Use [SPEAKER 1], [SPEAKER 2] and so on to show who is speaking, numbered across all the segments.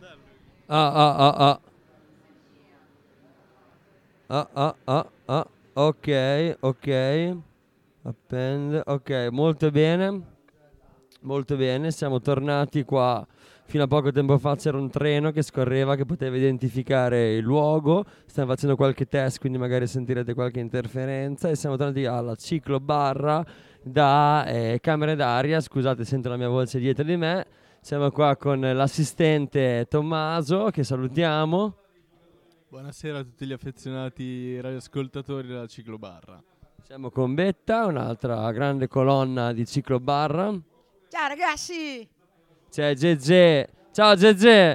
[SPEAKER 1] Ok, ok. Append. Ok, molto bene. Molto bene, siamo tornati qua. Fino a poco tempo fa c'era un treno che scorreva che poteva identificare il luogo. Stiamo facendo qualche test, quindi magari sentirete qualche interferenza. E siamo tornati alla ciclo barra da Camere d'Aria. Scusate, sento la mia voce dietro di me. Siamo qua con l'assistente Tommaso, che salutiamo.
[SPEAKER 2] Buonasera a tutti gli affezionati radioascoltatori della Ciclo Barra.
[SPEAKER 1] Siamo con Betta, un'altra grande colonna di ciclo barra.
[SPEAKER 3] Ciao ragazzi!
[SPEAKER 1] C'è Gegè. Ciao Gegè.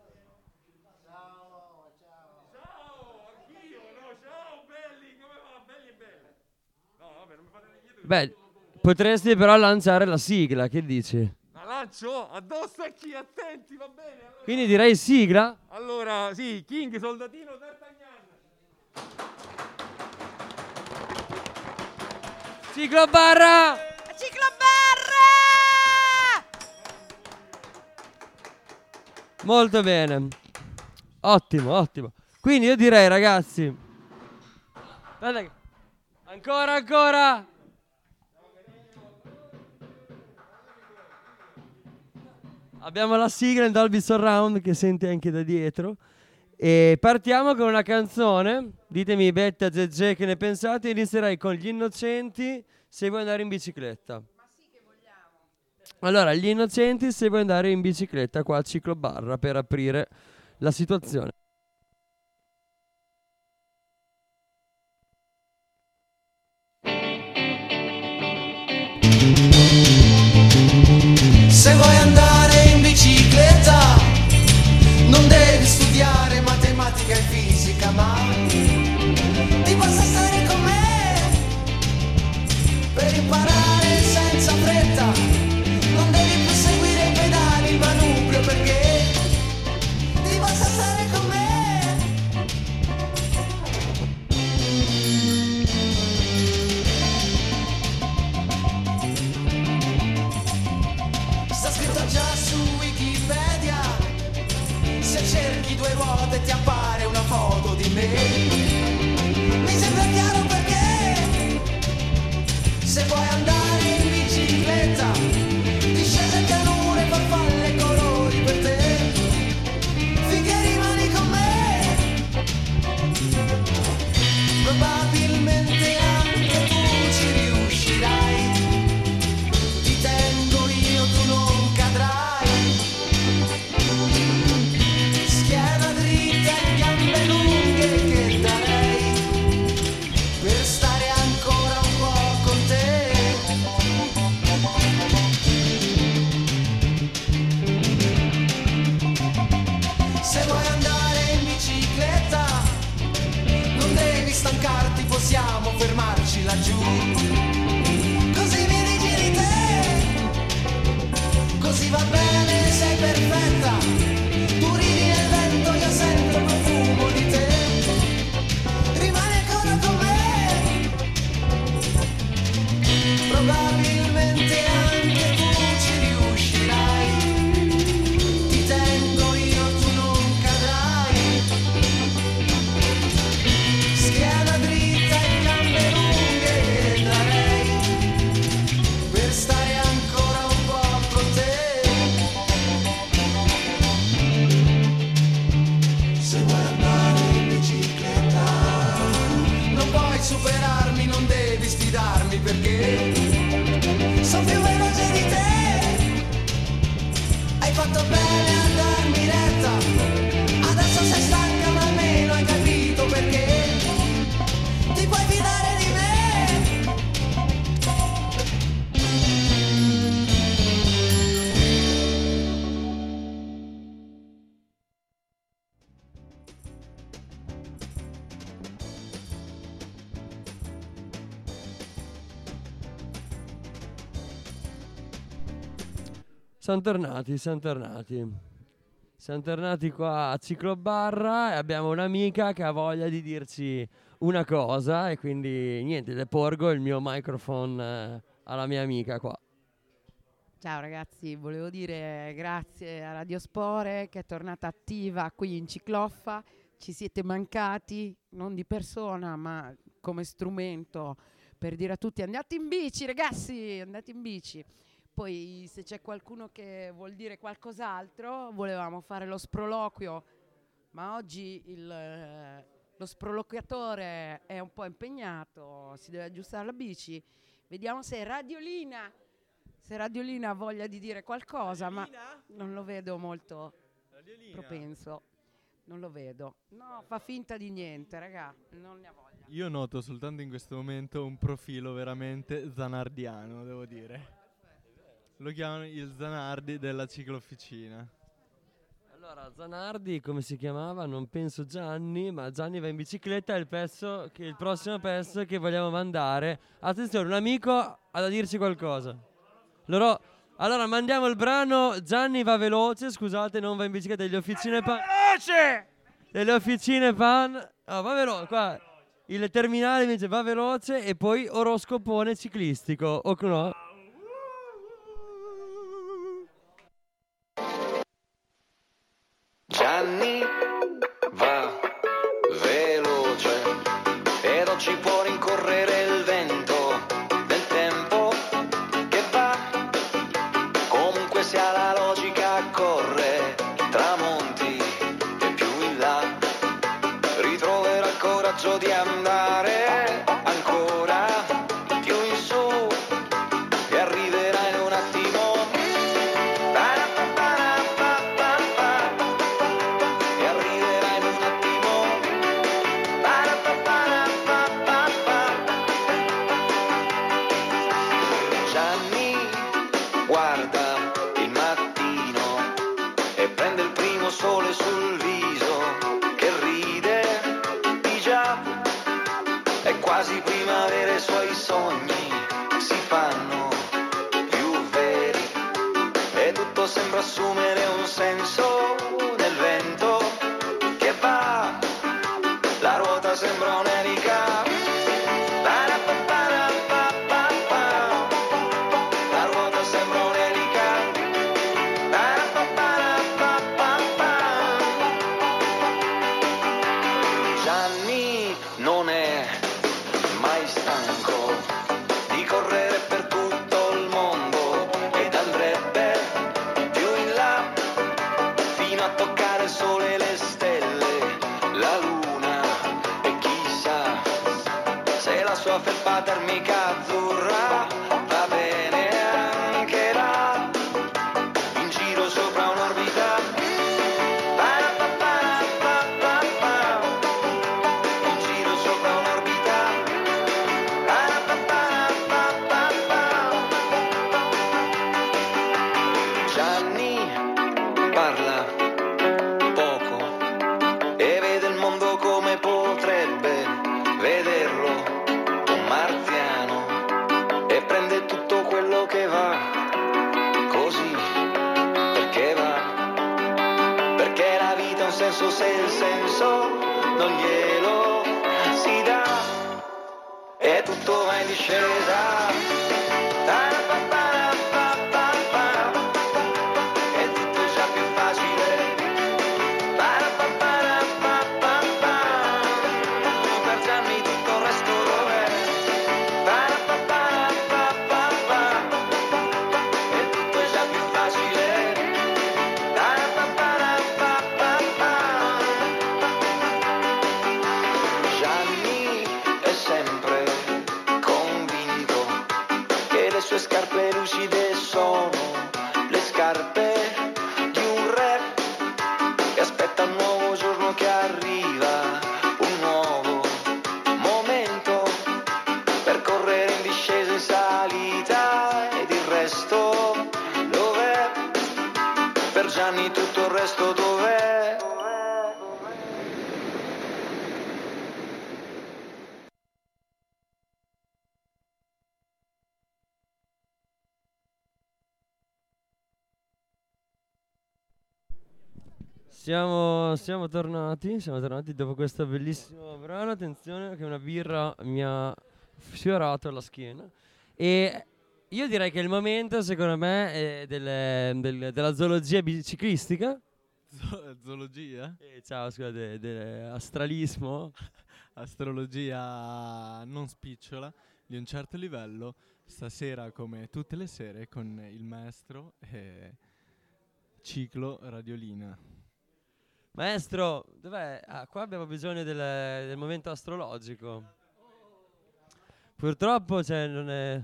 [SPEAKER 1] Beh, potresti però lanciare la sigla, che dici?
[SPEAKER 4] La lancio addosso a chi? Attenti, va bene? Allora,
[SPEAKER 1] Quindi direi sigla?
[SPEAKER 4] allora sì, King, soldatino, D'Artagnan.
[SPEAKER 1] Ciclo barra!
[SPEAKER 3] Ciclo barra!
[SPEAKER 1] Molto bene. Ottimo, ottimo. Quindi io direi, ragazzi. Aspetta che- Ancora. Abbiamo la sigla in Dolby Surround che senti anche da dietro. E partiamo con una canzone. Ditemi, Betta, Gegè, che ne pensate? Inizierei con Gli Innocenti, Se vuoi andare in bicicletta. Ma sì che vogliamo. Allora, Gli Innocenti, Se vuoi andare in bicicletta, qua a Ciclo Barra, per aprire la situazione.
[SPEAKER 5] Se vuoi andare in bicicletta, non devi studiare matematica e fisica, ma ti basta stare con me per imparare senza fretta. Non devi più seguire i pedali, il manubrio, perché ti basta stare con me. Sta scritto già su Wikipedia, se cerchi due ruote ti appare una foto di me. Mi sembra chiaro perché, se vuoi andare in bicicletta, discese pianure, farfalle, colori per te, finché rimani con me. Probabilmente anche tu ci riuscirai. Ti tengo io, tu non cadrai. Schiena dritta e gambe lunghe che darei per stare ancora un po' con te. Se vuoi andare in bicicletta, non devi stancarti, possiamo fermarci laggiù. Così mi dici di te, così va bene, sei perfetta. Tu ridi nel vento, io sento il profumo di te. Rimani ancora con me. Probabilmente anche tu ci riuscirai. Ti tengo io, tu non cadrai. Schiena dritta e gambe lunghe che darei per stare ancora un po' con te. Se vuoi andare in bicicletta, non puoi superarmi, non devi sfidarmi, perché sono più veloce di te. Hai fatto bene a darmi retta, adesso sei stanca ma almeno hai capito perché. Ti puoi fidare di me.
[SPEAKER 1] Siamo tornati. Siamo tornati qua a Ciclo Barra e abbiamo un'amica che ha voglia di dirci una cosa e quindi niente, le porgo il mio microphone alla mia amica qua.
[SPEAKER 3] Ciao ragazzi, volevo dire grazie a Radiospore che è tornata attiva qui in Cicloffa. Ci siete mancati, non di persona, ma come strumento per dire a tutti andate in bici ragazzi, andate in bici. Poi se c'è qualcuno che vuol dire qualcos'altro, volevamo fare lo sproloquio, ma oggi lo sproloquiatore è un po' impegnato, si deve aggiustare la bici. Vediamo se Radiolina ha voglia di dire qualcosa, ma non lo vedo molto propenso. Non lo vedo. No, fa finta di niente, raga. Non ne ha voglia.
[SPEAKER 2] Io noto soltanto in questo momento un profilo veramente zanardiano, devo dire. Lo chiamano il Zanardi della ciclofficina.
[SPEAKER 1] Allora, Zanardi, come si chiamava? Non penso Gianni, ma Gianni va in bicicletta, è il prossimo pezzo che vogliamo mandare. Attenzione, un amico ha da dirci qualcosa. Allora mandiamo il brano. Gianni va veloce, scusate, non va in bicicletta, delle officine pan.
[SPEAKER 3] Veloce!
[SPEAKER 1] Delle officine pan. Va veloce, qua. Il terminale mi dice va veloce e poi oroscopone ciclistico, o no?
[SPEAKER 5] Gianni va veloce e non ci può rincorrere il vento del tempo che va. Comunque sia la logica corre tramonti e più in là. Ritroverà il coraggio di andare ancora più in su e arriverà in un attimo. Guarda il mattino e prende il primo sole sul viso che ride di già. È quasi primavera, i suoi sogni si fanno più veri e tutto sembra assumere un senso nel vento che va. La ruota sembra un'elica. Non è mai stanco di correre per tutto il mondo ed andrebbe più in là fino a toccare il sole e le stelle, la luna e chissà se la sua felpa termica azzurra va bene anche là in giro sopra un'orbita. Se il senso non glielo si dà e tutto va in discesa. E tutto è già più facile. Per Gianni tutto il resto dov'è? E tutto è già più facile. Le sue scarpe lucide sono le scarpe di un re che aspetta un nuovo giorno che arriva, un nuovo momento per correre in discesa in salita ed il resto dov'è? Per Gianni tutto il resto dov'è?
[SPEAKER 1] Siamo tornati dopo questo bellissimo brano. Attenzione che una birra mi ha sfiorato la schiena. E Io direi che il momento, secondo me, è della zoologia ciclistica.
[SPEAKER 2] Zoologia?
[SPEAKER 1] Ciao, scusa, dell'astralismo.
[SPEAKER 2] Astrologia non spicciola di un certo livello. Stasera, come tutte le sere, con il maestro Ciclo Radiolina.
[SPEAKER 1] Maestro, dov'è? Ah, qua abbiamo bisogno del momento astrologico. Purtroppo, cioè, non è...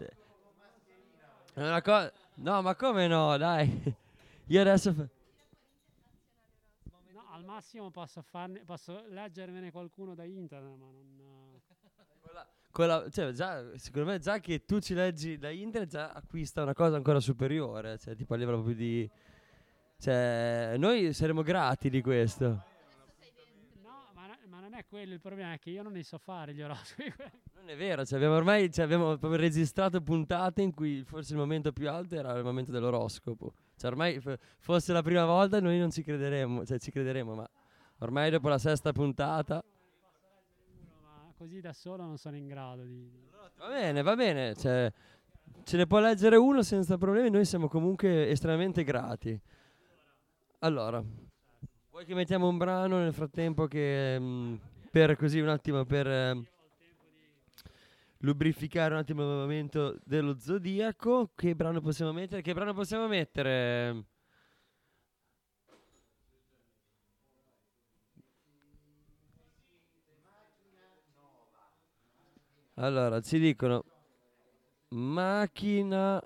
[SPEAKER 1] È una cosa... No, ma come no, dai. Io adesso...
[SPEAKER 6] No, al massimo posso leggermene qualcuno da internet, ma non...
[SPEAKER 1] Cioè, già, secondo me già che tu ci leggi da internet già acquista una cosa ancora superiore, cioè tipo a livello proprio di... Cioè, noi saremo grati di questo.
[SPEAKER 6] No, ma non è quello il problema, è che io non ne so fare gli oroscopi.
[SPEAKER 1] Non è vero, cioè, abbiamo proprio registrato puntate in cui forse il momento più alto era il momento dell'oroscopo. Cioè ormai fosse la prima volta noi non ci crederemo, cioè ci crederemo, ma ormai dopo la 6ª puntata...
[SPEAKER 6] Ma così da solo non sono in grado di...
[SPEAKER 1] Va bene, cioè, ce ne può leggere uno senza problemi, noi siamo comunque estremamente grati. Allora, vuoi che mettiamo un brano nel frattempo che per così un attimo per lubrificare un attimo il momento dello zodiaco? Che brano possiamo mettere? Allora, ci dicono Macchina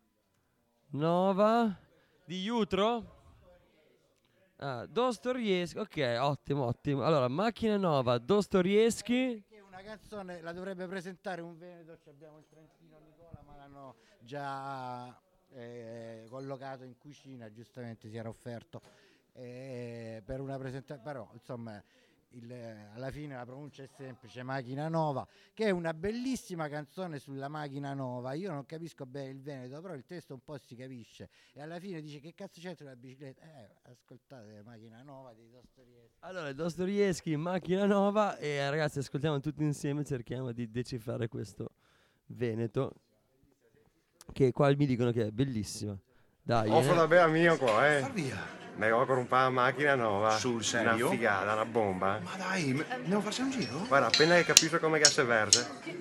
[SPEAKER 1] Nova di Jutro. Dostoevskij. Ok, ottimo. Allora, Macchina Nova, Dostoevskij.
[SPEAKER 7] Che una canzone la dovrebbe presentare un veneto, abbiamo il Trentino Nicola, ma l'hanno già collocato in cucina, giustamente si era offerto per una presentazione, però insomma alla fine la pronuncia è semplice, Macchina Nova, che è una bellissima canzone sulla macchina nova. Io non capisco bene il veneto, però il testo un po' si capisce, e alla fine dice: che cazzo c'è sulla bicicletta? Ascoltate Macchina Nova di Dostoevskij.
[SPEAKER 1] Allora, Dostoevskij, Macchina Nova, e ragazzi ascoltiamo tutti insieme, cerchiamo di decifrare questo veneto, che qua mi dicono che è bellissima. Dai,
[SPEAKER 8] Offro da bere mio qua,
[SPEAKER 9] Far via.
[SPEAKER 8] Mi ho comprato una macchina nuova.
[SPEAKER 9] Sul serio?
[SPEAKER 8] Una figata, una bomba.
[SPEAKER 9] Ma dai, andiamo a farci un giro?
[SPEAKER 8] Guarda, appena hai capito come gas è verde.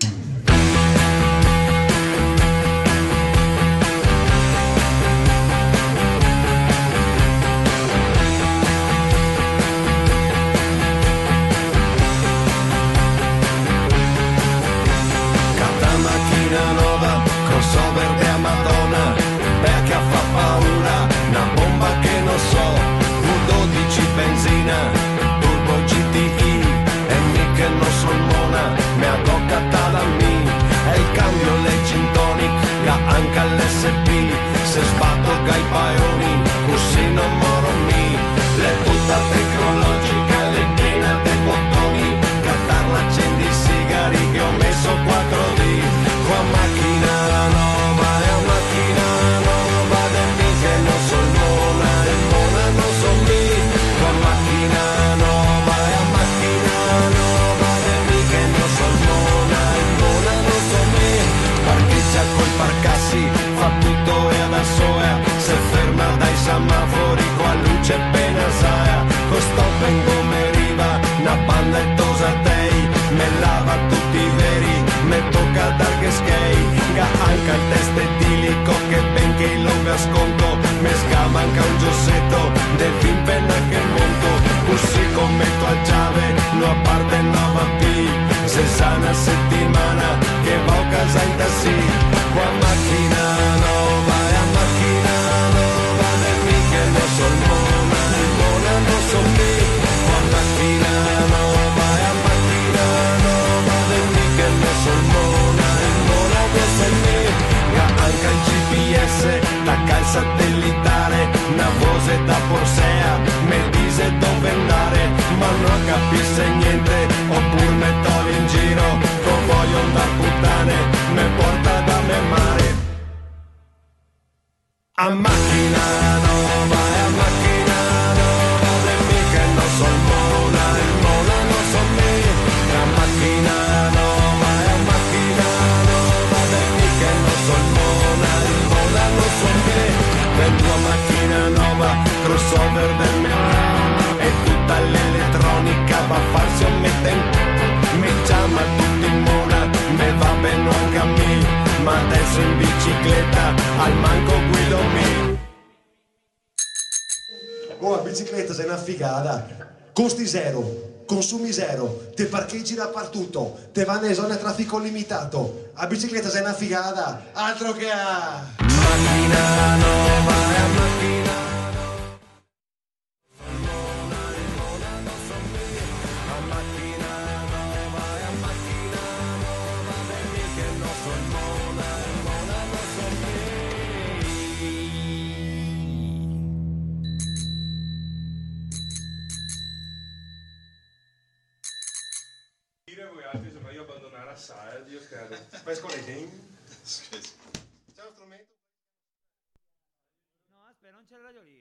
[SPEAKER 5] Macchina nuova, crossover de Madonna, perché fa paura, una bomba che non so, V12 benzina, turbo GTI, e mica non sono mona, mi ha toccata da me, e il cambio le gin tonic, ga anche l'SP, se sbatto gai paioni, così non moro mi, le tutta tecnologica, le piena dei bottoni, cattarla accendi i sigari che ho messo 4D. Qua macchina nova, è una macchina nuova, del mica non so mona, e mona non so mi. Qua macchina nova, è una macchina nuova, del mica non so mona, e mona non so mi. Parcheggia col parcassi, fa tutto e adesso se ferma dai semafori, qua luce appena saia, questo vengo me riva, una banda e tosa dei, me lava tutti i veri, me tocca dar che skate, ga anche il test etilico che benché lo sconto, me scamanca un giossetto, del film penna che monto, così commetto a chiave, no a parte nova P, se sana settimana, che va a casa in tassi, qua macchina nova, è a macchina nova, del mica non so mona, il mona non so mi, qua macchina nova, è a macchina nova, del mica non so mona, il mona non so mi, ga anche il GPS, tacca il satellitare, una voce da Porsea, me dice dove andare, ma non capisce niente, oppure me toglie in giro, con voglio andare puttane, me porta da me mare. A macchina nova, è a macchina nova, del mica non so il mona non so me, a macchina nova, è a macchina nova, del mica non so il mona.
[SPEAKER 10] crossover del metà e tutta l'elettronica va a farsi un metten. Mi chiama tutti in mona, me va bene anche a me, ma adesso in bicicletta al manco guido me.
[SPEAKER 11] Oh, la bicicletta sei una figata, costi zero, consumi zero, te parcheggi dappertutto, te vanno in zone a traffico limitato, la bicicletta sei una figata, altro che a...
[SPEAKER 10] Macchina nova, macchina.
[SPEAKER 4] Voi altri sembra io abbandonare la sala, Dio credo.
[SPEAKER 11] Fai con le denti? C'è uno strumento?
[SPEAKER 12] No, aspetta, non c'è il radiolino.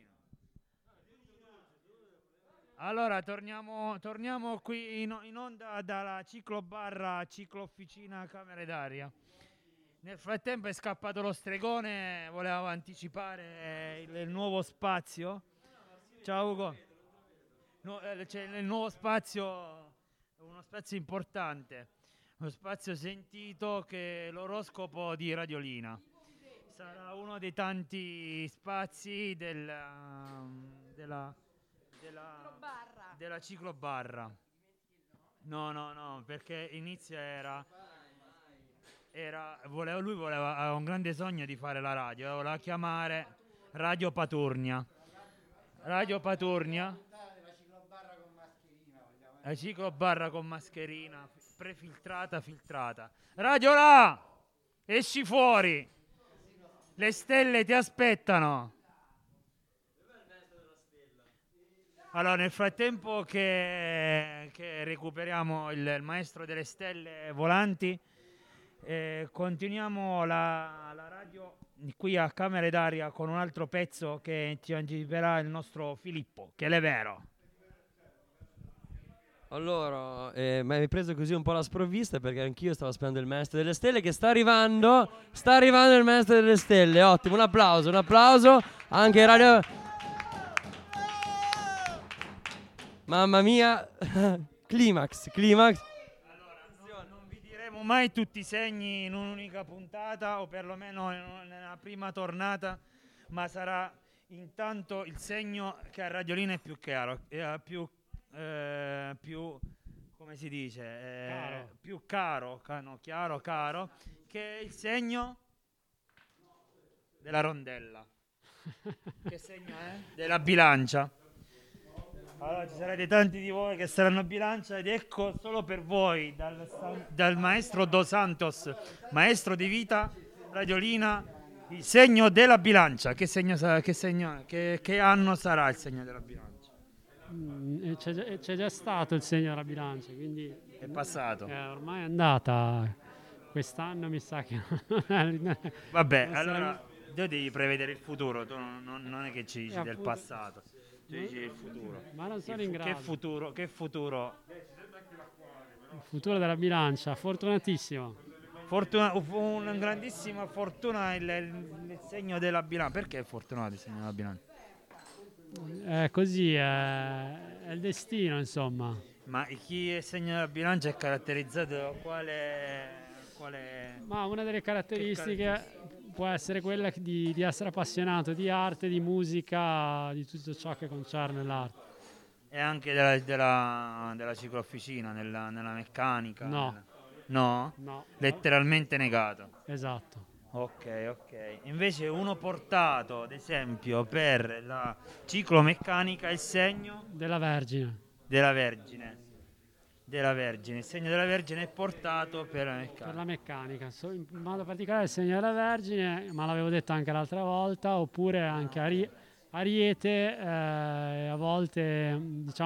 [SPEAKER 12] Allora, torniamo qui in onda dalla ciclobarra, cicloofficina Camere d'Aria. Nel frattempo è scappato lo stregone, voleva anticipare il nuovo spazio. Ciao Ugo. C'è il nuovo spazio, uno spazio importante, uno spazio sentito che è l'oroscopo di Radiolina. Sarà uno dei tanti spazi della ciclobarra. No, perché inizio lui aveva un grande sogno di fare la radio, voleva chiamare Radio Paturnia. La ciclobarra con mascherina, prefiltrata, filtrata. Radio là! Esci fuori! Le stelle ti aspettano! Allora, nel frattempo che recuperiamo il maestro delle stelle volanti, continuiamo la radio qui a Camere d'Aria con un altro pezzo che ci anticiperà il nostro Filippo, che è vero.
[SPEAKER 1] Allora, mi hai preso così un po' la sprovvista perché anch'io stavo aspettando il maestro delle stelle che sta arrivando il maestro delle stelle, ottimo, un applauso, anche Radio... Mamma mia, climax.
[SPEAKER 12] Allora, non vi diremo mai tutti i segni in un'unica puntata o perlomeno nella prima tornata, ma sarà intanto il segno che a Radiolina è più chiaro, più come si dice, più caro, che è il segno della rondella. Che segno è? Della bilancia. Allora ci sarete tanti di voi che saranno a bilancia ed ecco solo per voi dal maestro Dos Santos, maestro di vita Radiolina, il segno della bilancia. Che anno sarà il segno della bilancia?
[SPEAKER 6] C'è già stato il segno della bilancia, quindi
[SPEAKER 12] è passato.
[SPEAKER 6] Ormai è andata. Quest'anno mi sa che
[SPEAKER 12] vabbè, allora tu devi prevedere il futuro, tu non è che ci dici del passato, ci dici il futuro.
[SPEAKER 6] Ma non sono in grado.
[SPEAKER 12] Che futuro?
[SPEAKER 6] Il futuro della bilancia, fortunatissimo.
[SPEAKER 12] Una grandissima fortuna il segno della bilancia. Perché è fortunato il segno della bilancia?
[SPEAKER 6] Così è il destino, insomma.
[SPEAKER 12] Ma chi è segno della bilancia è caratterizzato da quale...
[SPEAKER 6] Ma una delle caratteristiche può essere quella di essere appassionato di arte, di musica, di tutto ciò che concerne l'arte.
[SPEAKER 12] E anche della cicloofficina, nella meccanica?
[SPEAKER 6] No.
[SPEAKER 12] No?
[SPEAKER 6] No.
[SPEAKER 12] Letteralmente negato.
[SPEAKER 6] Esatto.
[SPEAKER 12] Ok. Invece uno portato, ad esempio, per la ciclomeccanica il segno
[SPEAKER 6] della Vergine.
[SPEAKER 12] Il segno della Vergine è portato per la meccanica.
[SPEAKER 6] In modo particolare il segno della Vergine, ma l'avevo detto anche l'altra volta, oppure anche Ariete, a volte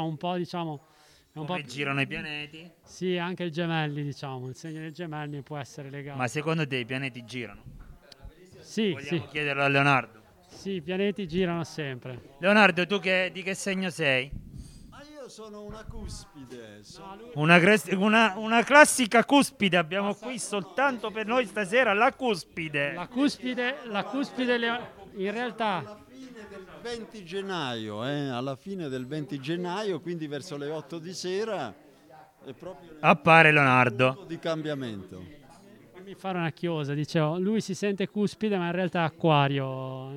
[SPEAKER 12] come girano i pianeti?
[SPEAKER 6] Sì, anche i gemelli, il segno dei gemelli può essere legato.
[SPEAKER 12] Ma secondo te i pianeti girano?
[SPEAKER 6] Sì.
[SPEAKER 12] Vogliamo chiederlo a Leonardo?
[SPEAKER 6] Sì, i pianeti girano sempre.
[SPEAKER 12] Leonardo, tu di che segno sei?
[SPEAKER 13] Io sono una cuspide.
[SPEAKER 12] Una classica cuspide, abbiamo qui soltanto per noi stasera la cuspide.
[SPEAKER 6] La cuspide in realtà
[SPEAKER 13] 20 gennaio, alla fine del 20 gennaio, quindi verso le 8 di sera, è proprio
[SPEAKER 12] appare Leonardo.
[SPEAKER 13] Di cambiamento.
[SPEAKER 6] Fammi fare una chiosa, dicevo, lui si sente cuspide ma in realtà è acquario,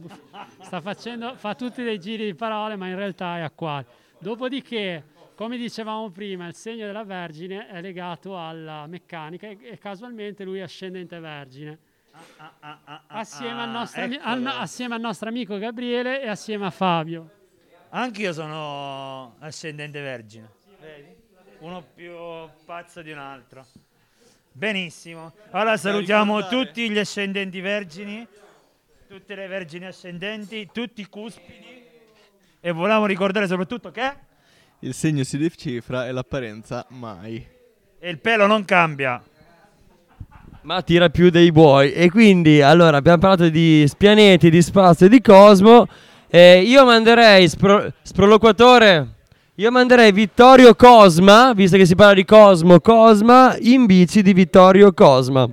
[SPEAKER 6] fa tutti dei giri di parole ma in realtà è acquario. Dopodiché, come dicevamo prima, il segno della Vergine è legato alla meccanica e casualmente lui è ascendente Vergine. Assieme al nostro amico Gabriele e assieme a Fabio.
[SPEAKER 12] Anch'io sono ascendente Vergine. Vedi? Uno più pazzo di un altro. Benissimo. Allora salutiamo tutti gli ascendenti vergini, tutte le vergini ascendenti, tutti i cuspidi, e volevamo ricordare soprattutto che
[SPEAKER 2] il segno si decifra e l'apparenza mai.
[SPEAKER 12] E il pelo non cambia.
[SPEAKER 1] Ma tira più dei buoi. E quindi, allora, abbiamo parlato di pianeti, di spazio e di cosmo. Io manderei sproloquatore. Io manderei Vittorio Cosma, visto che si parla di Cosma, in bici di Vittorio Cosma.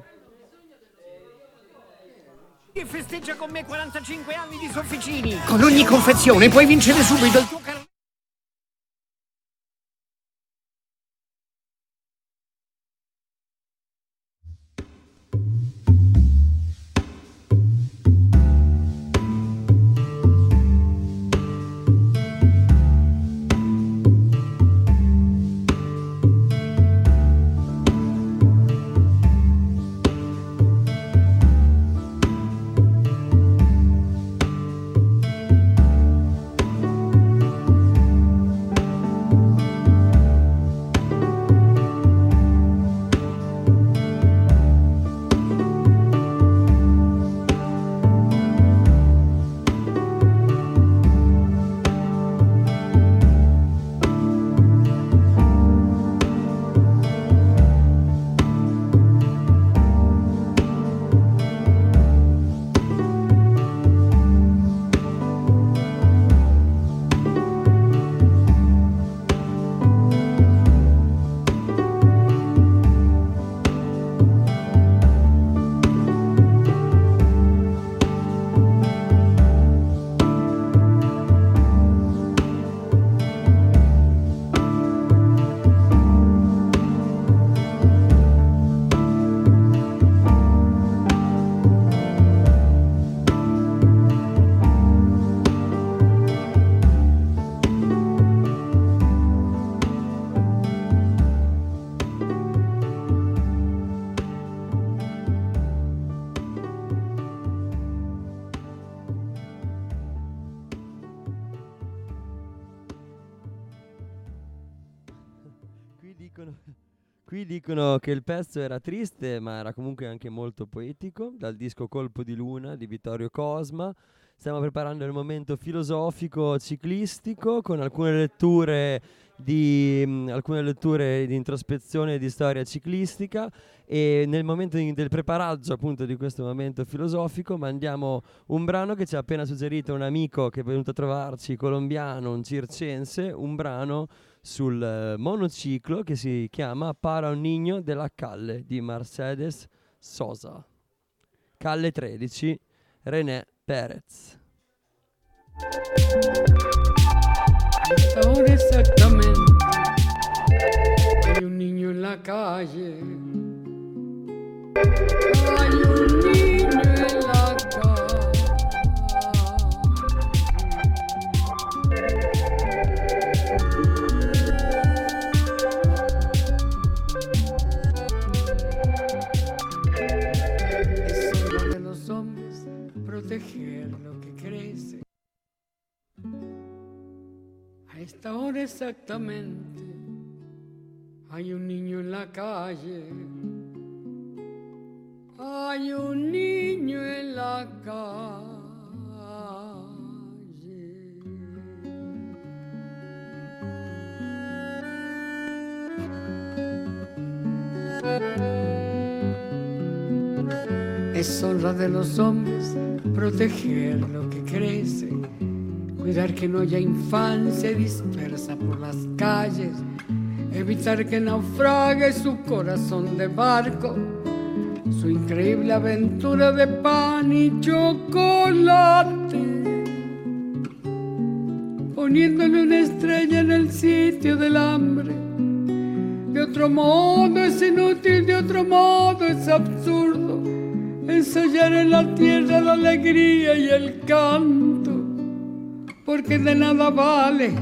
[SPEAKER 14] E festeggia con me 45 anni di sofficini. Con ogni confezione puoi vincere subito il tuo carro.
[SPEAKER 1] Qui dicono che il pezzo era triste, ma era comunque anche molto poetico, dal disco Colpo di Luna di Vittorio Cosma. Stiamo preparando il momento filosofico ciclistico con alcune letture di introspezione e di storia ciclistica, e nel momento del preparaggio appunto di questo momento filosofico mandiamo un brano che ci ha appena suggerito un amico che è venuto a trovarci, colombiano, un circense, un brano sul monociclo che si chiama Para un niño de la Calle di Mercedes Sosa. Calle 13, René Pérez.
[SPEAKER 15] Ahora exactamente hay un niño en la calle, hay un niño en la calle. Es hora de los hombres proteger lo que crece. A esta hora exactamente hay un niño en la calle, hay un niño en la calle. Es honra de los hombres proteger lo que crece, cuidar que no haya infancia dispersa por las calles, evitar que naufrague su corazón de barco, su increíble aventura de pan y chocolate. poniéndole una estrella en el sitio del hambre. De otro modo es inútil, de otro modo es absurdo ensayar en la tierra la alegría y el canto, porque de nada vale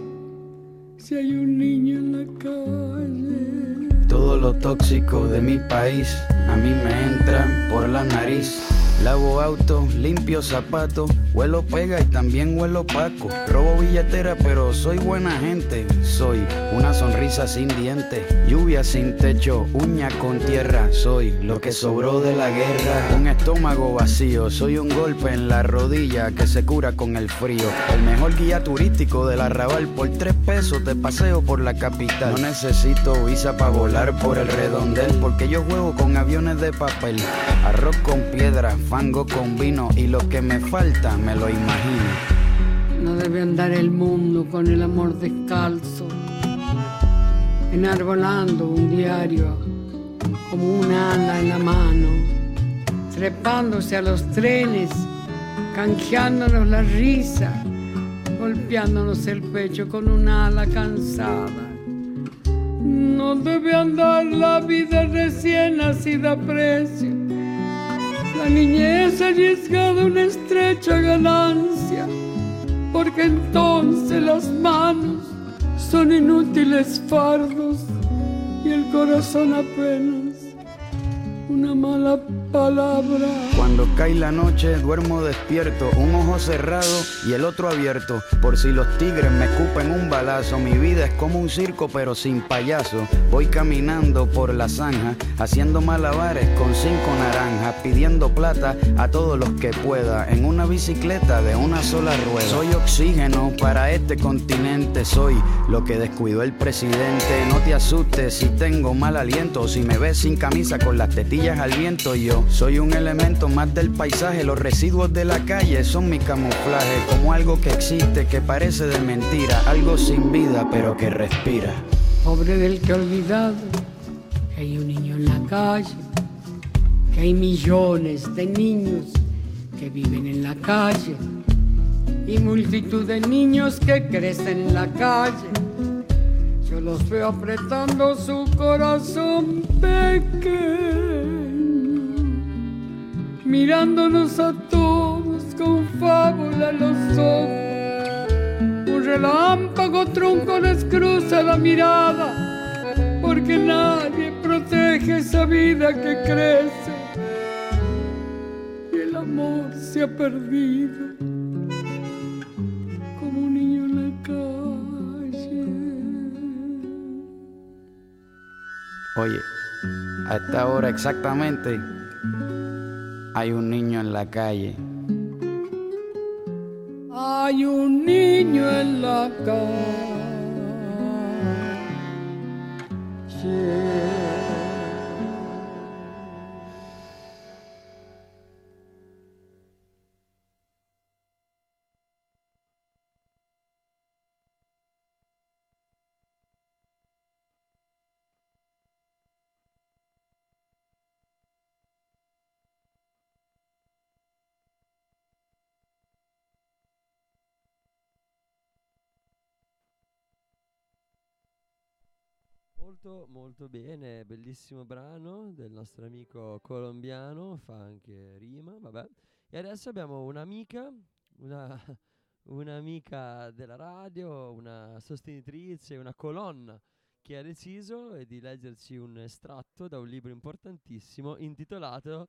[SPEAKER 15] si hay un niño en la calle.
[SPEAKER 16] Todo lo tóxico de mi país a mí me entra por la nariz. Lavo auto, limpio zapatos, huelo pega y también huelo paco. Robo billetera pero soy buena gente. Soy una sonrisa sin dientes, lluvia sin techo, uña con tierra. Soy lo que sobró de la guerra. Un estómago vacío, soy un golpe en la rodilla que se cura con el frío. El mejor guía turístico del Arrabal, por 3 pesos te paseo por la capital. No necesito visa para volar por el redondel, porque yo juego con aviones de papel. Arroz con piedra, fango con vino, y lo que me falta me lo imagino.
[SPEAKER 15] No debe andar el mundo con el amor descalzo, enarbolando un diario como un ala en la mano, trepándose a los trenes, canjeándonos la risa, golpeándonos el pecho con un ala cansada. No debe andar la vida recién nacida a precio, la niñez arriesgada una estrecha ganancia, porque entonces las manos son inútiles fardos y el corazón apenas una mala palabra.
[SPEAKER 16] Cuando cae la noche duermo despierto, un ojo cerrado y el otro abierto, por si los tigres me escupen un balazo. Mi vida es como un circo pero sin payaso. Voy caminando por la zanja, haciendo malabares con 5 naranjas, pidiendo plata a todos los que pueda, en una bicicleta de una sola rueda. Soy oxígeno para este continente, soy lo que descuidó el presidente. No te asustes si tengo mal aliento, si me ves sin camisa con las tetillas al viento. Yo soy un elemento más del paisaje, los residuos de la calle son mi camuflaje, como algo que existe, que parece de mentira, algo sin vida pero que respira.
[SPEAKER 15] Pobre del que ha olvidado que hay un niño en la calle, que hay millones de niños que viven en la calle y multitud de niños que crecen en la calle. Yo los veo apretando su corazón pequeño, mirándonos a todos con fábula en los ojos. Un relámpago trunco les cruza la mirada, porque nadie protege esa vida que crece y el amor se ha perdido como un niño en la calle.
[SPEAKER 16] Oye, a esta hora exactamente hay un niño en la calle.
[SPEAKER 15] Hay un niño en la calle.
[SPEAKER 1] Molto bene, bellissimo brano del nostro amico colombiano, fa anche rima, vabbè. E adesso abbiamo un'amica della radio, una sostenitrice, una colonna che ha deciso di leggerci un estratto da un libro importantissimo intitolato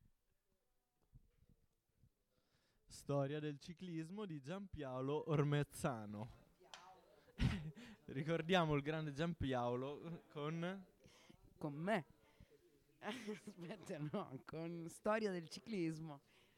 [SPEAKER 2] Storia del ciclismo di Gianpiolo Ormezzano. Ricordiamo il grande Gianpiolo con
[SPEAKER 3] me. Aspetta, no, con Storia del ciclismo.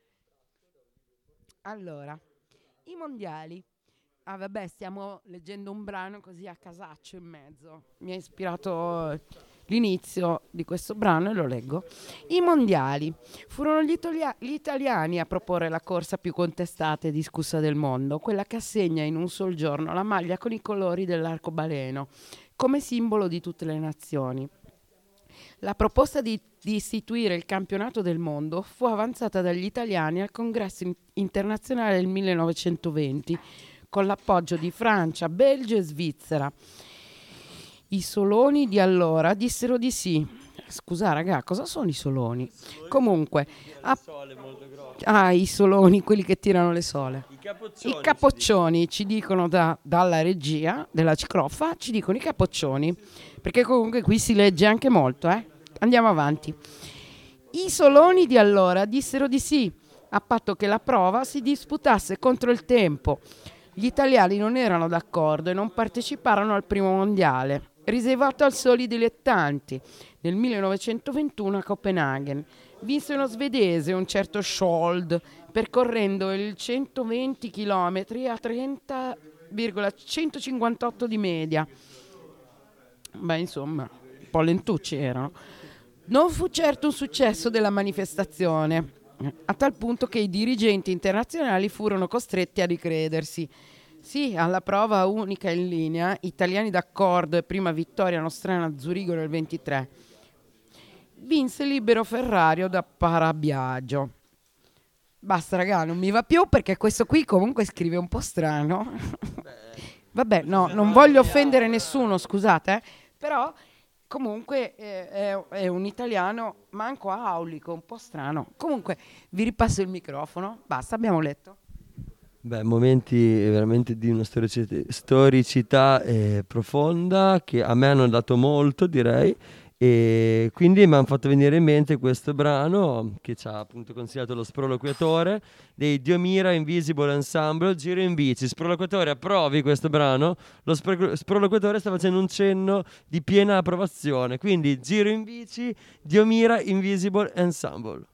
[SPEAKER 3] Allora, i mondiali. Ah vabbè, stiamo leggendo un brano così a casaccio in mezzo. Mi ha ispirato l'inizio di questo brano e lo leggo. I mondiali. Furono gli italiani a proporre la corsa più contestata e discussa del mondo, quella che assegna in un sol giorno la maglia con i colori dell'arcobaleno, come simbolo di tutte le nazioni. La proposta di istituire il campionato del mondo fu avanzata dagli italiani al congresso internazionale del 1920, con l'appoggio di Francia, Belgio e Svizzera. I soloni di allora dissero di sì. Scusa raga, cosa sono i soloni? Comunque, i soloni, quelli che tirano le sole. I capoccioni ci dicono dalla regia della Cicloffa, ci dicono i capoccioni, perché comunque qui si legge anche molto, Andiamo avanti. I soloni di allora dissero di sì, a patto che la prova si disputasse contro il tempo. Gli italiani non erano d'accordo e non parteciparono al primo mondiale, riservato al soli dilettanti. Nel 1921 a Copenaghen vinse uno svedese, un certo Schold, percorrendo il 120 km a 30,158 di media. Beh, insomma, un po' lentucci erano. Non fu certo un successo della manifestazione, a tal punto che i dirigenti internazionali furono costretti a ricredersi. Sì, alla prova unica in linea, italiani d'accordo e prima vittoria nostrana a Zurigo nel 23. Vinse Libero Ferrario da Parabiagio. Basta raga, non mi va più perché questo qui comunque scrive un po' strano. Vabbè, no, non voglio offendere nessuno, scusate, però comunque è un italiano manco aulico, un po' strano. Comunque vi ripasso il microfono, basta, abbiamo letto.
[SPEAKER 1] Beh, momenti veramente di una storicità profonda che a me hanno dato molto, direi, e quindi mi hanno fatto venire in mente questo brano che ci ha appunto consigliato lo sproloquiatore dei Diomira Invisible Ensemble, Giro in bici. Sproloquiatore, approvi questo brano? Lo sproloquiatore sta facendo un cenno di piena approvazione, quindi Giro in bici, Diomira Invisible Ensemble.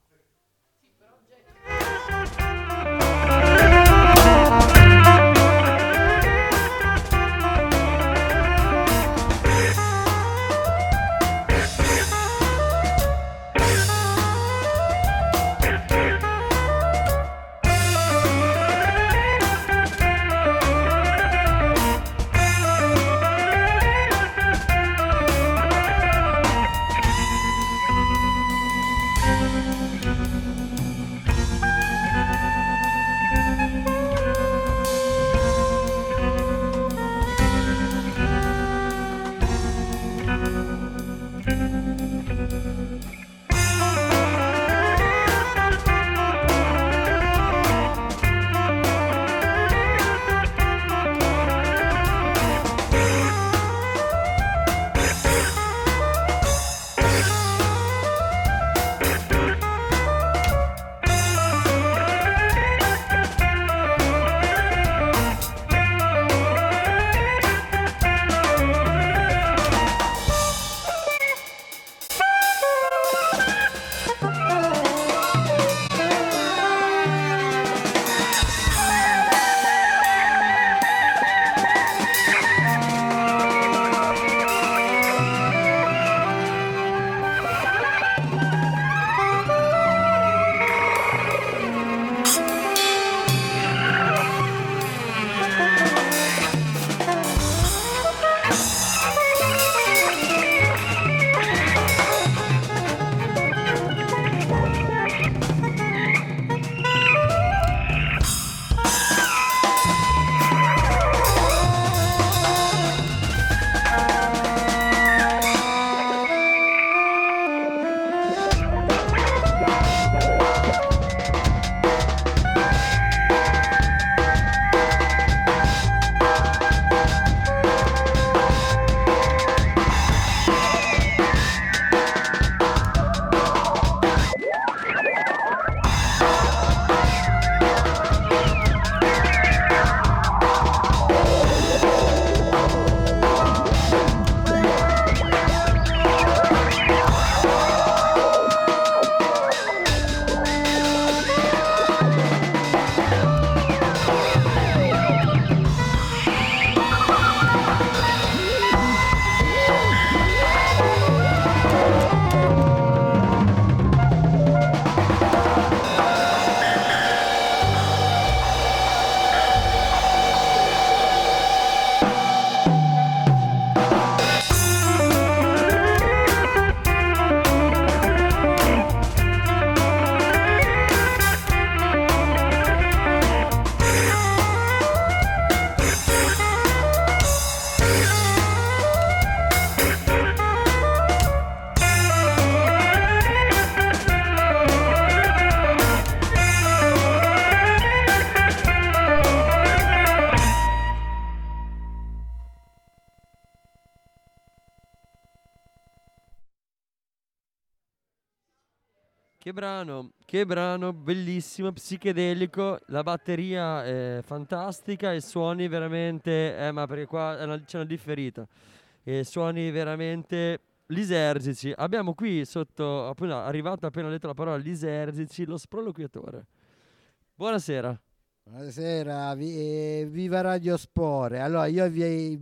[SPEAKER 1] Che brano, bellissimo, psichedelico, la batteria è fantastica e suoni veramente, ma perché qua c'è una differita, e suoni veramente lisergici. Abbiamo qui sotto, appena arrivato, appena letto la parola lisergici, lo sproloquiatore. Buonasera.
[SPEAKER 7] Buonasera, viva Radio Spore. Allora io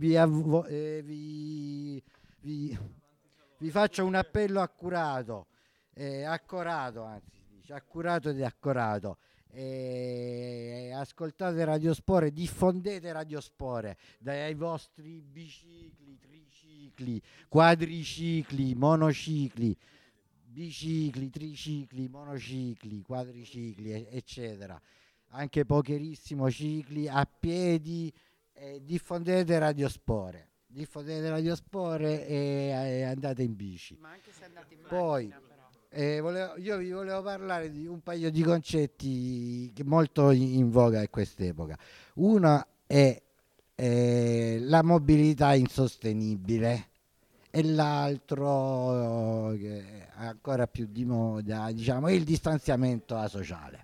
[SPEAKER 7] vi faccio un appello accurato. Accorato, anzi si dice accurato ed accorato. Ascoltate Radio Spore, diffondete Radio Spore dai vostri bicicli, tricicli, quadricicli, monocicli, bicicli, tricicli, monocicli, quadricicli, eccetera, anche pocherissimo cicli a piedi. Diffondete Radio Spore. Diffondete Radio Spore e andate in bici.
[SPEAKER 3] Ma anche se andate in
[SPEAKER 7] Poi
[SPEAKER 3] macchina, però.
[SPEAKER 7] io vi volevo parlare di un paio di concetti che molto in voga in quest'epoca. Uno è la mobilità insostenibile e l'altro, che è ancora più di moda, diciamo, è il distanziamento asociale.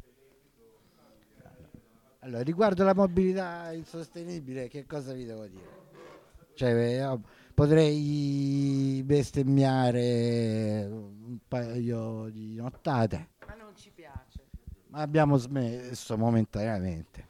[SPEAKER 7] Allora, riguardo la mobilità insostenibile, che cosa vi devo dire? Cioè, potrei bestemmiare un paio di nottate,
[SPEAKER 3] Ma non ci piace.
[SPEAKER 7] ma abbiamo smesso momentaneamente.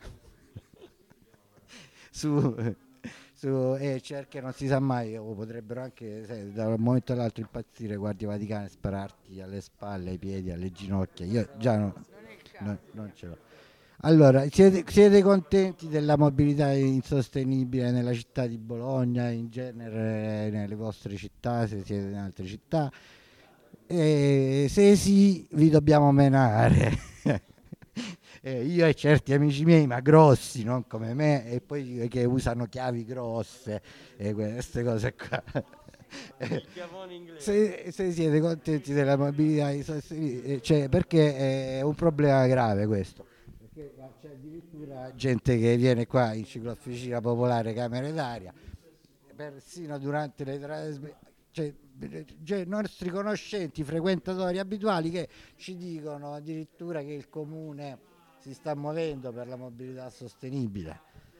[SPEAKER 7] Cerche, non si sa mai, o potrebbero anche da un momento all'altro impazzire guardie vaticane, spararti alle spalle, ai piedi, alle ginocchia. Io già non ce l'ho. Allora, siete contenti della mobilità insostenibile nella città di Bologna, in genere nelle vostre città, se siete in altre città? Se sì, vi dobbiamo menare. Io e certi amici miei, ma grossi, non come me, e poi che usano chiavi grosse e queste cose qua. Se siete contenti della mobilità insostenibile, cioè, perché è un problema grave questo. C'è addirittura gente che viene qua in ciclofficina popolare Camere d'Aria, persino durante le trasmissioni, nostri conoscenti, frequentatori abituali, che ci dicono addirittura che il comune si sta muovendo per la mobilità sostenibile.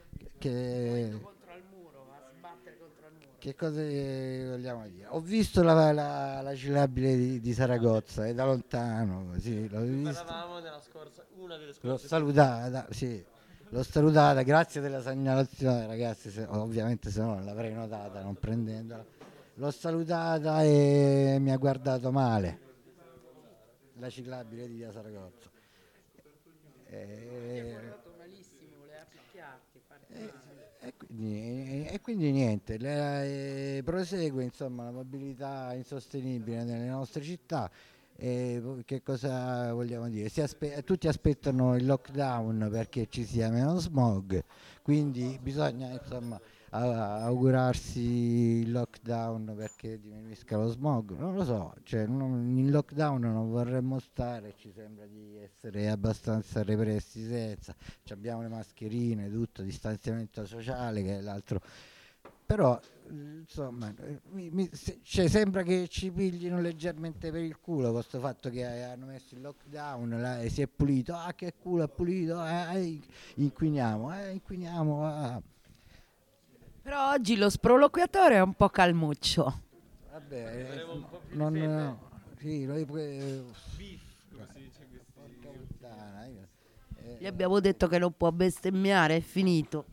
[SPEAKER 7] Che cosa vogliamo dire? Ho visto la ciclabile di Saragozza, da lontano, così, l'ho vista.
[SPEAKER 1] Parlavamo una delle scorse.
[SPEAKER 7] L'ho salutata, grazie della segnalazione, ragazzi, ovviamente se no non l'avrei notata non prendendola. L'ho salutata e mi ha guardato male, la ciclabile di via Saragozza.
[SPEAKER 3] Ti ha guardato malissimo, voleva picchiarti.
[SPEAKER 7] E quindi niente, prosegue insomma la mobilità insostenibile nelle nostre città. Che cosa vogliamo dire? Tutti aspettano il lockdown perché ci sia meno smog, quindi bisogna insomma augurarsi il lockdown perché diminuisca lo smog. Non lo so, cioè, in lockdown non vorremmo stare, ci sembra di essere abbastanza repressi senza, abbiamo le mascherine, tutto, distanziamento sociale che è l'altro. Però insomma sembra che ci piglino leggermente per il culo con questo fatto che hanno messo il lockdown là, e si è pulito, che culo è pulito, inquiniamo.
[SPEAKER 3] Però oggi lo sproloquiatore è un po' calmuccio.
[SPEAKER 7] Vabbè,
[SPEAKER 3] Gli abbiamo detto che non può bestemmiare, è finito.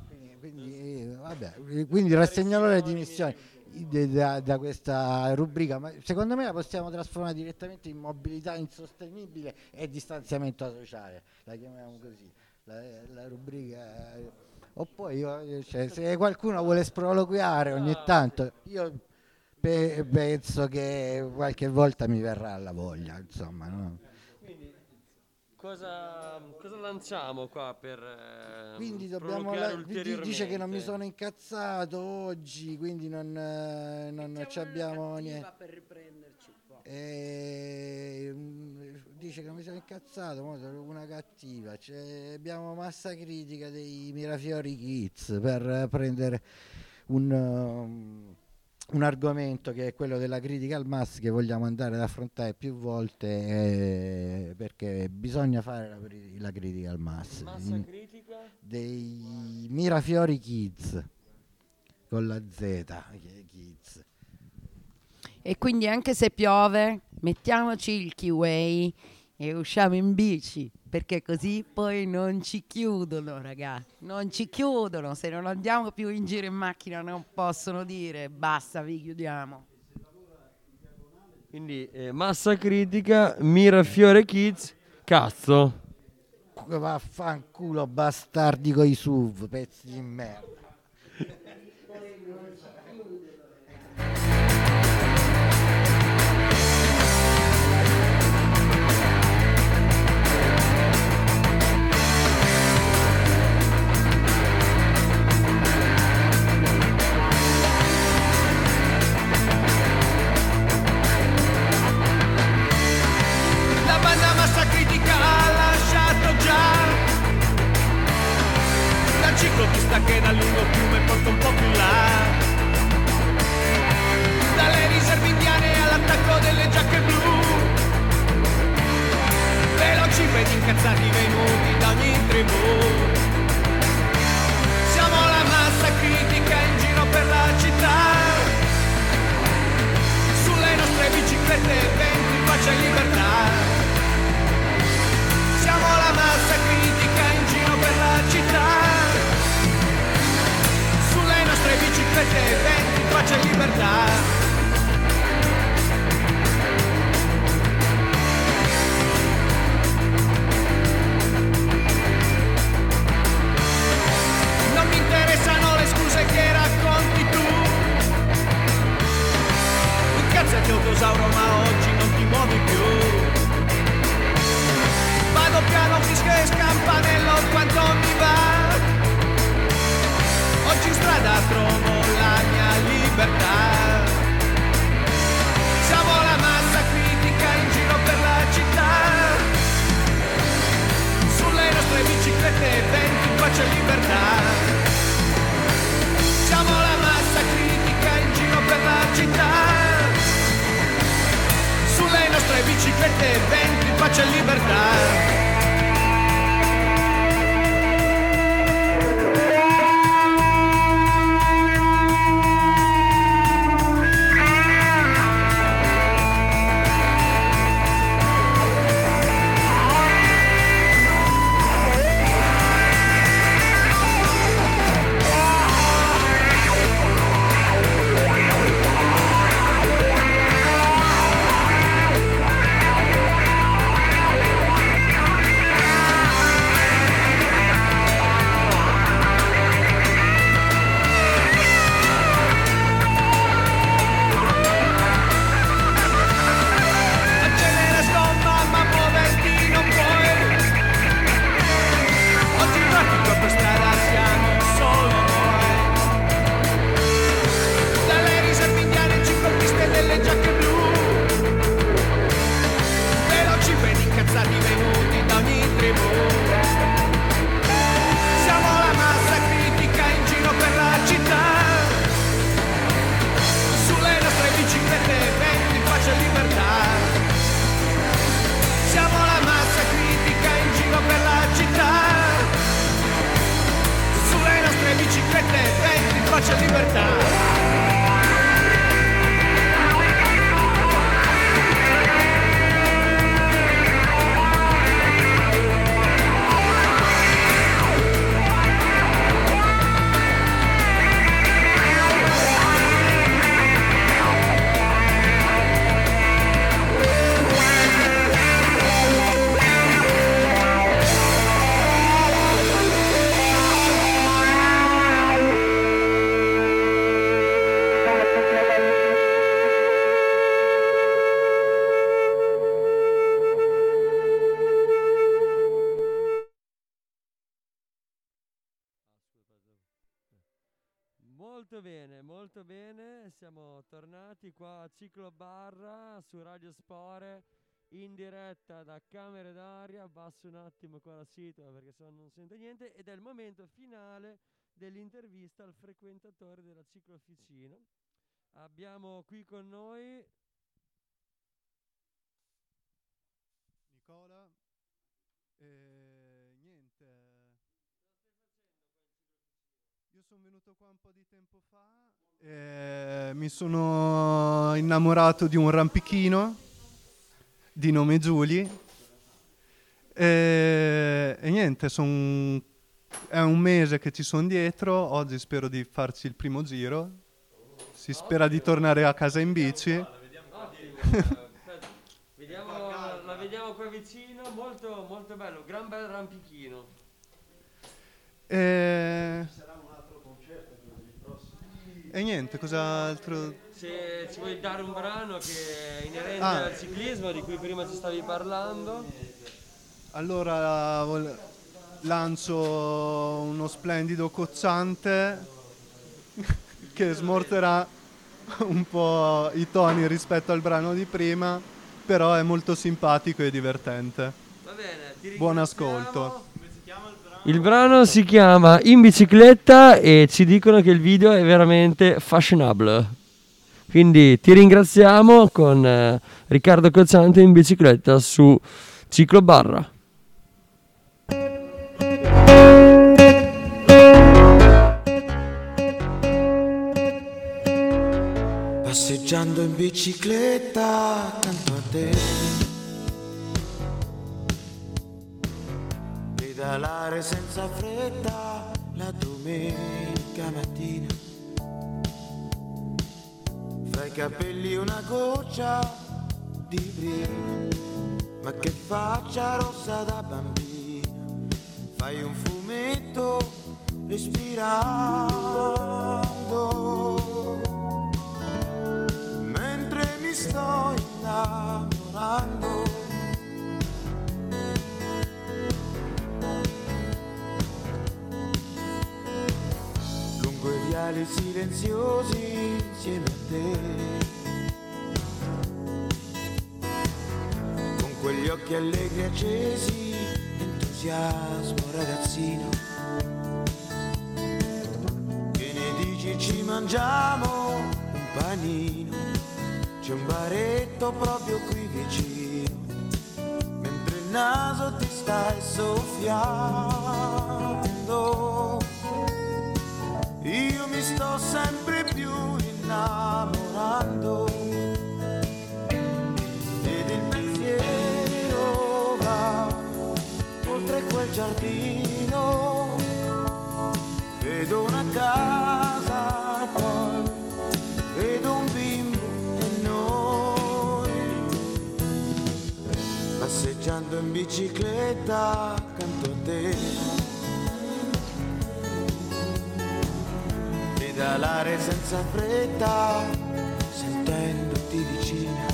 [SPEAKER 7] Quindi rassegnerò le dimissioni da questa rubrica, ma secondo me la possiamo trasformare direttamente in mobilità insostenibile e distanziamento sociale, la chiamiamo così, la rubrica. O poi se qualcuno vuole sproloquiare ogni tanto, io penso che qualche volta mi verrà alla voglia, insomma, no?
[SPEAKER 1] Quindi cosa lanciamo qua per
[SPEAKER 7] quindi dobbiamo dice che non mi sono incazzato oggi, quindi non ci abbiamo niente
[SPEAKER 3] per riprenderci qua.
[SPEAKER 7] Dice che non mi sono incazzato, una cattiva, abbiamo massa critica dei Mirafiori Kids per prendere un un argomento che è quello della critica al MAS, che vogliamo andare ad affrontare più volte, perché bisogna fare la critica al MAS.
[SPEAKER 1] Massa critica?
[SPEAKER 7] Dei Mirafiori Kids, con la Z, Kids.
[SPEAKER 3] E quindi anche se piove, mettiamoci il Kiwi e usciamo in bici, perché così poi non ci chiudono, ragazzi, non ci chiudono. Se non andiamo più in giro in macchina non possono dire basta, vi chiudiamo.
[SPEAKER 1] Quindi Massa critica, Mirafiore Kids, cazzo.
[SPEAKER 7] Vaffanculo, bastardi coi SUV, pezzi di merda.
[SPEAKER 5] La banda Massa critica ha lasciato già la ciclopista che da lungo fiume porta un po' più là, dalle riserve indiane all'attacco delle giacche blu, veloci ed incazzati venuti da ogni tribù. Siamo la massa critica in giro per la città, sulle nostre biciclette venti in pace e libertà. Siamo la massa critica in giro per la città, sulle nostre biciclette venti in pace e libertà. Non mi interessano le scuse che racconti tu, incazzati autosauro ma oggi non ti muovi più. Vado piano, fischio e scampanello quanto mi va, oggi in strada trovo la mia libertà. Siamo la massa critica in giro per la città, sulle nostre biciclette venti in pace e libertà. Siamo la massa critica in giro per la città, sulle nostre biciclette venti in pace e libertà.
[SPEAKER 1] Molto bene, siamo tornati qua a Ciclo Barra su Radio Spore in diretta da Camere d'Aria. Abbasso un attimo qua la sigla perché sennò non sento niente, ed è il momento finale dell'intervista al frequentatore della ciclofficina. Abbiamo qui con noi
[SPEAKER 17] Nicola. Niente. Io sono venuto qua un po' di tempo fa. Mi sono innamorato di un rampichino di nome Giulia. E niente, è un mese che ci sono dietro. Oggi spero di farci il primo giro. Si spera di tornare a casa in bici.
[SPEAKER 1] La vediamo qua vicino, molto, molto bello, gran bel rampichino.
[SPEAKER 17] E niente, cos'altro?
[SPEAKER 1] Se ci vuoi dare un brano che è inerente al ciclismo, di cui prima ci stavi parlando.
[SPEAKER 17] Allora lancio uno splendido cozzante che smorterà un po' i toni rispetto al brano di prima, però è molto simpatico e divertente.
[SPEAKER 1] Va bene,
[SPEAKER 17] buon ascolto.
[SPEAKER 1] Il brano si chiama In bicicletta e ci dicono che il video è veramente fashionable. Quindi ti ringraziamo con Riccardo Cozzante in bicicletta su Ciclobarra.
[SPEAKER 5] Passeggiando in bicicletta accanto a te, pedalare senza fretta la domenica mattina, fra i capelli una goccia di brina, ma che faccia rossa da bambina, fai un fumetto respirando, mentre mi sto innamorando. Lungo i viali silenziosi insieme a te, con quegli occhi allegri accesi, entusiasmo ragazzino, che ne dici ci mangiamo un panino, c'è un baretto proprio qui vicino, mentre il naso ti stai soffiando, io mi sto sempre più innamorando, ed il pensiero va oltre quel giardino, vedo una casa, poi vedo un bimbo e noi, passeggiando in bicicletta accanto a te, pedalare senza fretta, sentendoti vicina.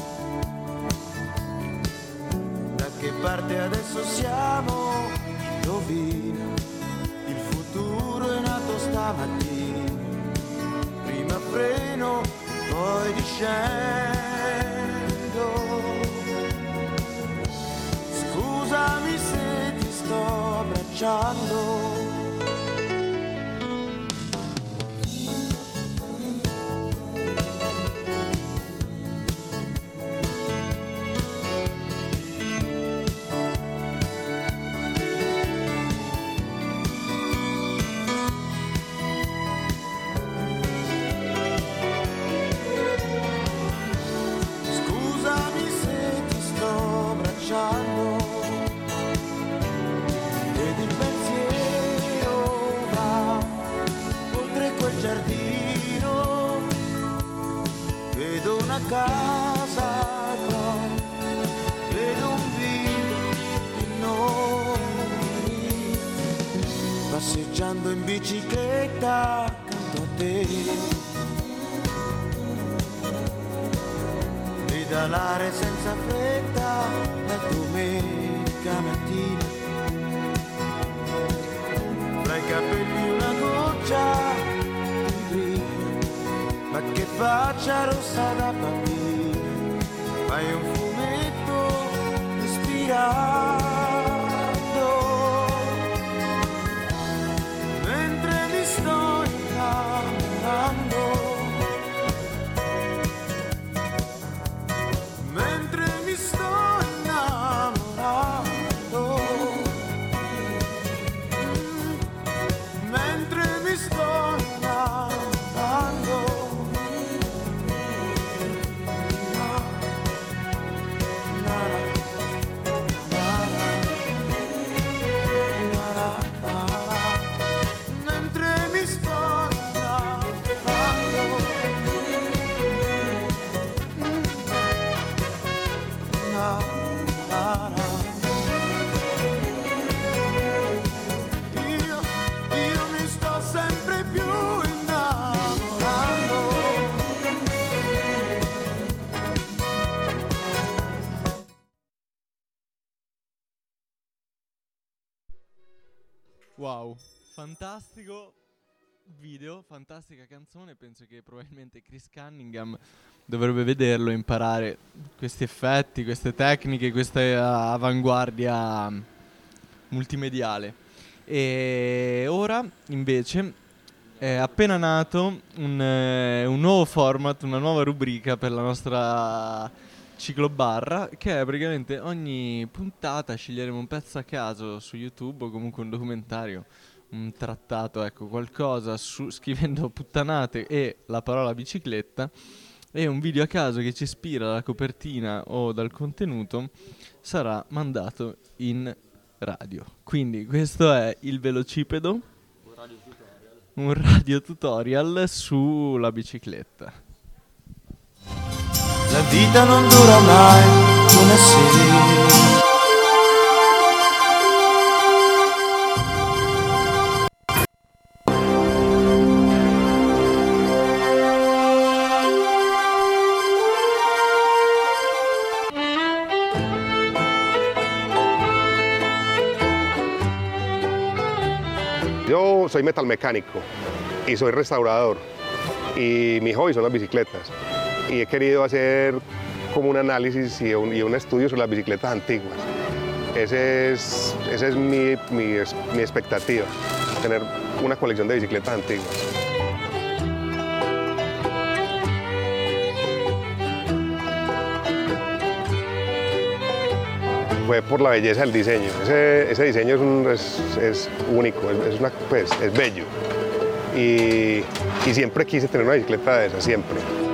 [SPEAKER 5] Da che parte adesso siamo? Indovina, il futuro è nato stamattina, prima freno, poi discendo. Scusami se ti sto abbracciando. Ed il pensiero va oltre quel giardino, vedo una casa, poi vedo un bimbo in noi, passeggiando in bicicletta accanto a te, pedalare senza fretta la domenica mattina, fra i capelli una goccia di brina, ma che faccia rossa da bambina, fai un fumetto respirando, mentre mi sto innamorando,
[SPEAKER 2] Wow, fantastico video, fantastica canzone. Penso che probabilmente Chris Cunningham dovrebbe vederlo e imparare questi effetti, queste tecniche, questa avanguardia multimediale. E ora invece è appena nato un nuovo format, una nuova rubrica per la nostra ciclobarra, che è praticamente ogni puntata sceglieremo un pezzo a caso su YouTube o comunque un documentario, un trattato, ecco, qualcosa scrivendo puttanate e la parola bicicletta, e un video a caso che ci ispira dalla copertina o dal contenuto sarà mandato in radio. Quindi questo è il Velocipedo, un radio tutorial sulla bicicletta.
[SPEAKER 5] La vita non dura mai come sì.
[SPEAKER 18] Yo soy metalmecánico y soy restaurador y mi hobby son las bicicletas y he querido hacer como un análisis y un estudio sobre las bicicletas antiguas. Esa es mi expectativa, tener una colección de bicicletas antiguas. Fue por la belleza del diseño. Ese diseño es único, es bello. Y siempre quise tener una bicicleta de esa, siempre.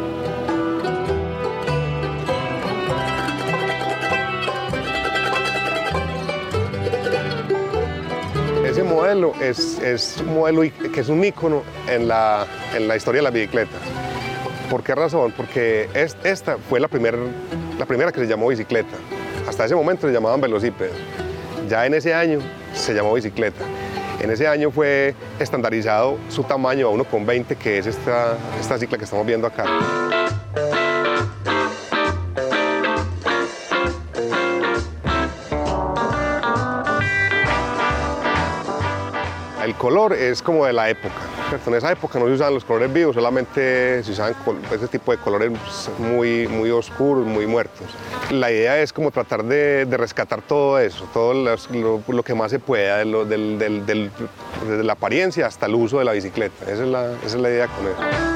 [SPEAKER 18] Ese modelo es un modelo que es un ícono en la historia de las bicicletas. ¿Por qué razón? Porque esta fue la primera que se llamó bicicleta. Hasta ese momento se llamaban velocípedos. Ya en ese año se llamó bicicleta. En ese año fue estandarizado su tamaño a 1,20, que es esta cicla que estamos viendo acá. El color es como de la época, ¿cierto? En esa época no se usaban los colores vivos, solamente se usaban ese tipo de colores muy, muy oscuros, muy muertos. La idea es como tratar de rescatar todo eso, todo lo que más se pueda, desde la apariencia hasta el uso de la bicicleta. Esa es la idea con eso.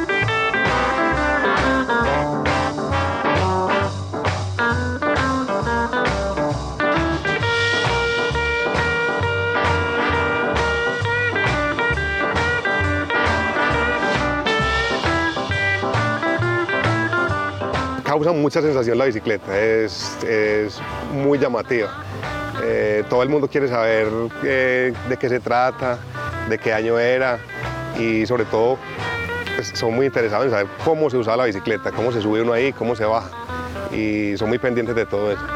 [SPEAKER 18] Causa mucha sensación la bicicleta, es muy llamativa. Todo el mundo quiere saber de qué se trata, de qué año era y sobre todo pues, son muy interesados en saber cómo se usaba la bicicleta, cómo se sube uno ahí, cómo se baja y son muy pendientes de todo eso.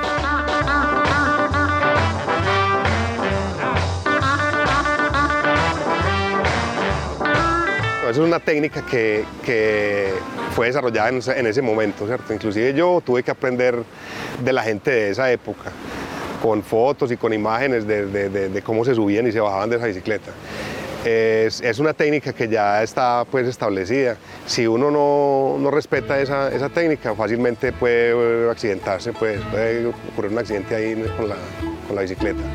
[SPEAKER 18] Eso es una técnica que fue desarrollada en ese momento, ¿cierto? Inclusive yo tuve que aprender de la gente de esa época, con fotos y con imágenes de cómo se subían y se bajaban de esa bicicleta. Es una técnica que ya está pues, establecida. Si uno no respeta esa técnica, fácilmente puede accidentarse, puede ocurrir un accidente ahí con la bicicleta.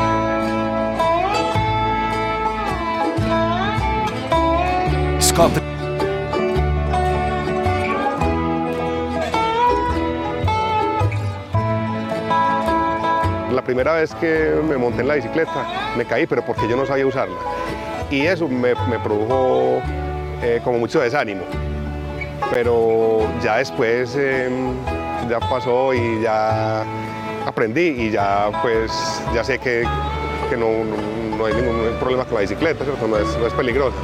[SPEAKER 18] La primera vez que me monté en la bicicleta me caí, pero porque yo no sabía usarla. Y eso me produjo como mucho desánimo. Pero ya después ya pasó y ya aprendí y ya pues ya sé que no hay ningún problema con la bicicleta, ¿cierto? No es peligrosa.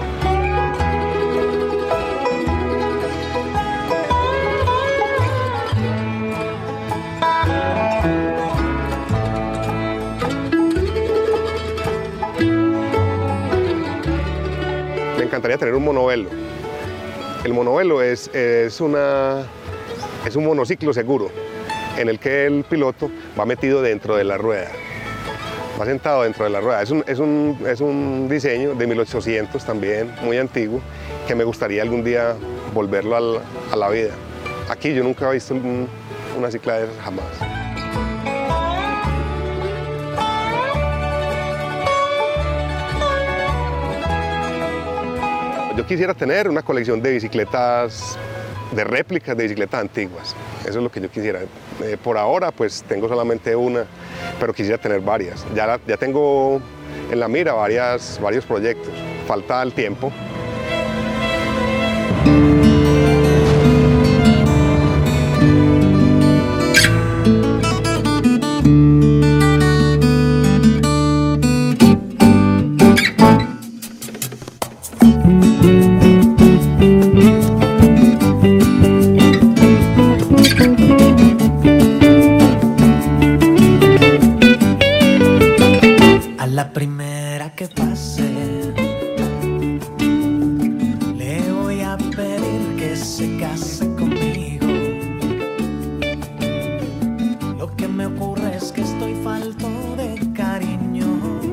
[SPEAKER 18] Me encantaría tener un monovelo. El monovelo es un monociclo seguro en el que el piloto va metido dentro de la rueda. va sentado dentro de la rueda. Es un diseño de 1800 también, muy antiguo, que me gustaría algún día volverlo a la vida. Aquí yo nunca he visto una cicla de esas, jamás. Yo quisiera tener una colección de bicicletas, de réplicas de bicicletas antiguas. Eso es lo que yo quisiera. Por ahora pues tengo solamente una, pero quisiera tener varias. Ya tengo en la mira varios proyectos. Falta el tiempo.
[SPEAKER 5] La primera que pase le voy a pedir que se case conmigo. Lo que me ocurre es que estoy falto de cariño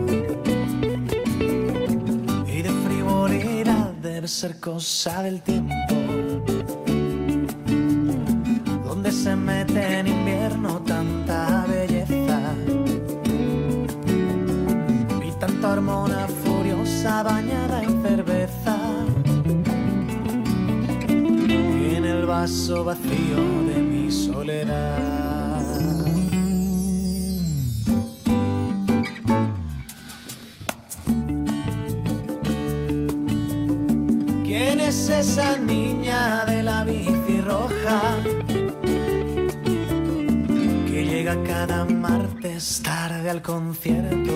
[SPEAKER 5] y de frivolidad, debe ser cosa del tiempo, donde se mete en invierno tanta belleza, tanta hormona furiosa bañada en cerveza, y en el vaso vacío de mi soledad. ¿Quién es esa niña de la bici roja que llega cada martes tarde al concierto?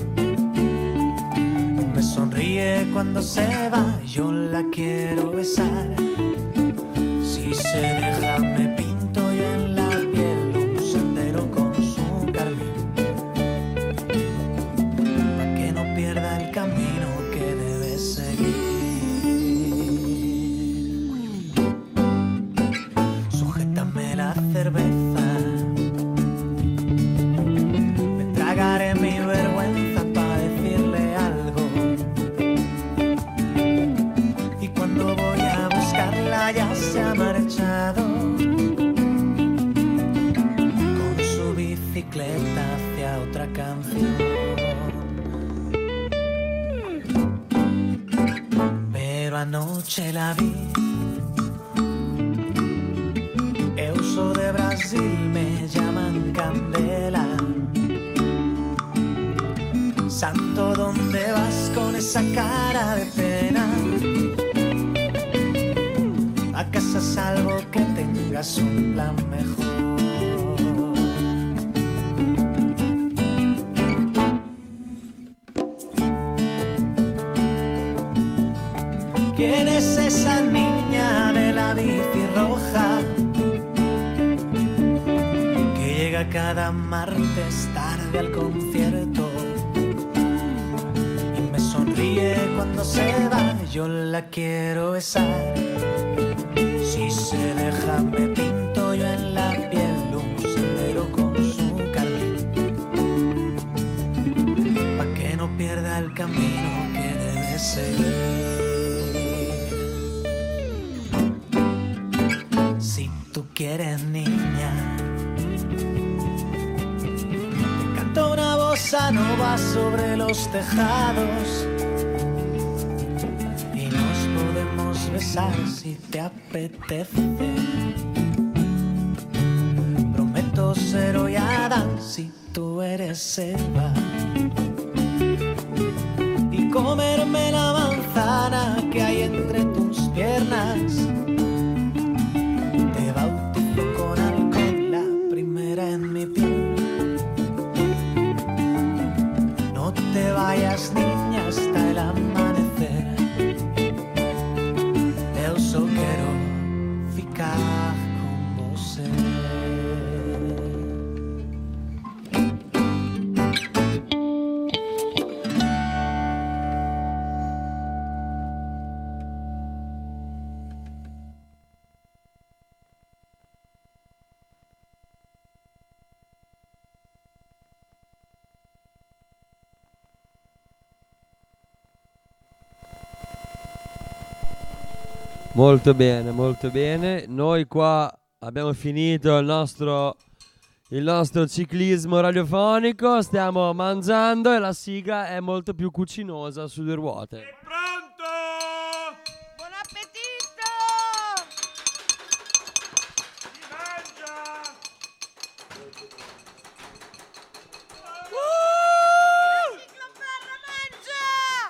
[SPEAKER 5] Me sonríe cuando se va, yo la quiero besar. Si se deja me pinto yo en la piel un sendero con su carmín, pa' que no pierda el camino que debe seguir. Sujétame la cerveza, me tragaré mi vergüenza para decirle algo. Cuando voy a buscarla ya se ha marchado con su bicicleta hacia otra canción. Pero anoche la vi, eu sou de Brasil, me llaman Candela. Santo, ¿dónde vas con esa cara de pena? A casa salvo que tengas un plan mejor. ¿Quién es esa niña de la bici roja que llega cada martes tarde al concierto y me sonríe cuando se va? Yo la quiero besar. Si se deja me pinto yo en la piel un sendero con su carmín, pa' que no pierda el camino que debe seguir. Si tú quieres, niña, te canto una bossa nova sobre los tejados y nos podemos besar si te apetece. Prometo ser hoy Adán si tú eres Eva, y comerme la manzana que hay entre tus piernas. Te bautizo con alcohol, la primera en mi piel. No te vayas, niña, hasta el amanecer. Eu só quero ficar com você.
[SPEAKER 1] Molto bene, molto bene. Noi qua abbiamo finito il nostro ciclismo radiofonico, stiamo mangiando e la sigla è molto più cucinosa su due ruote.
[SPEAKER 5] Buon appetito! Si mangia! La ciclobarra mangia!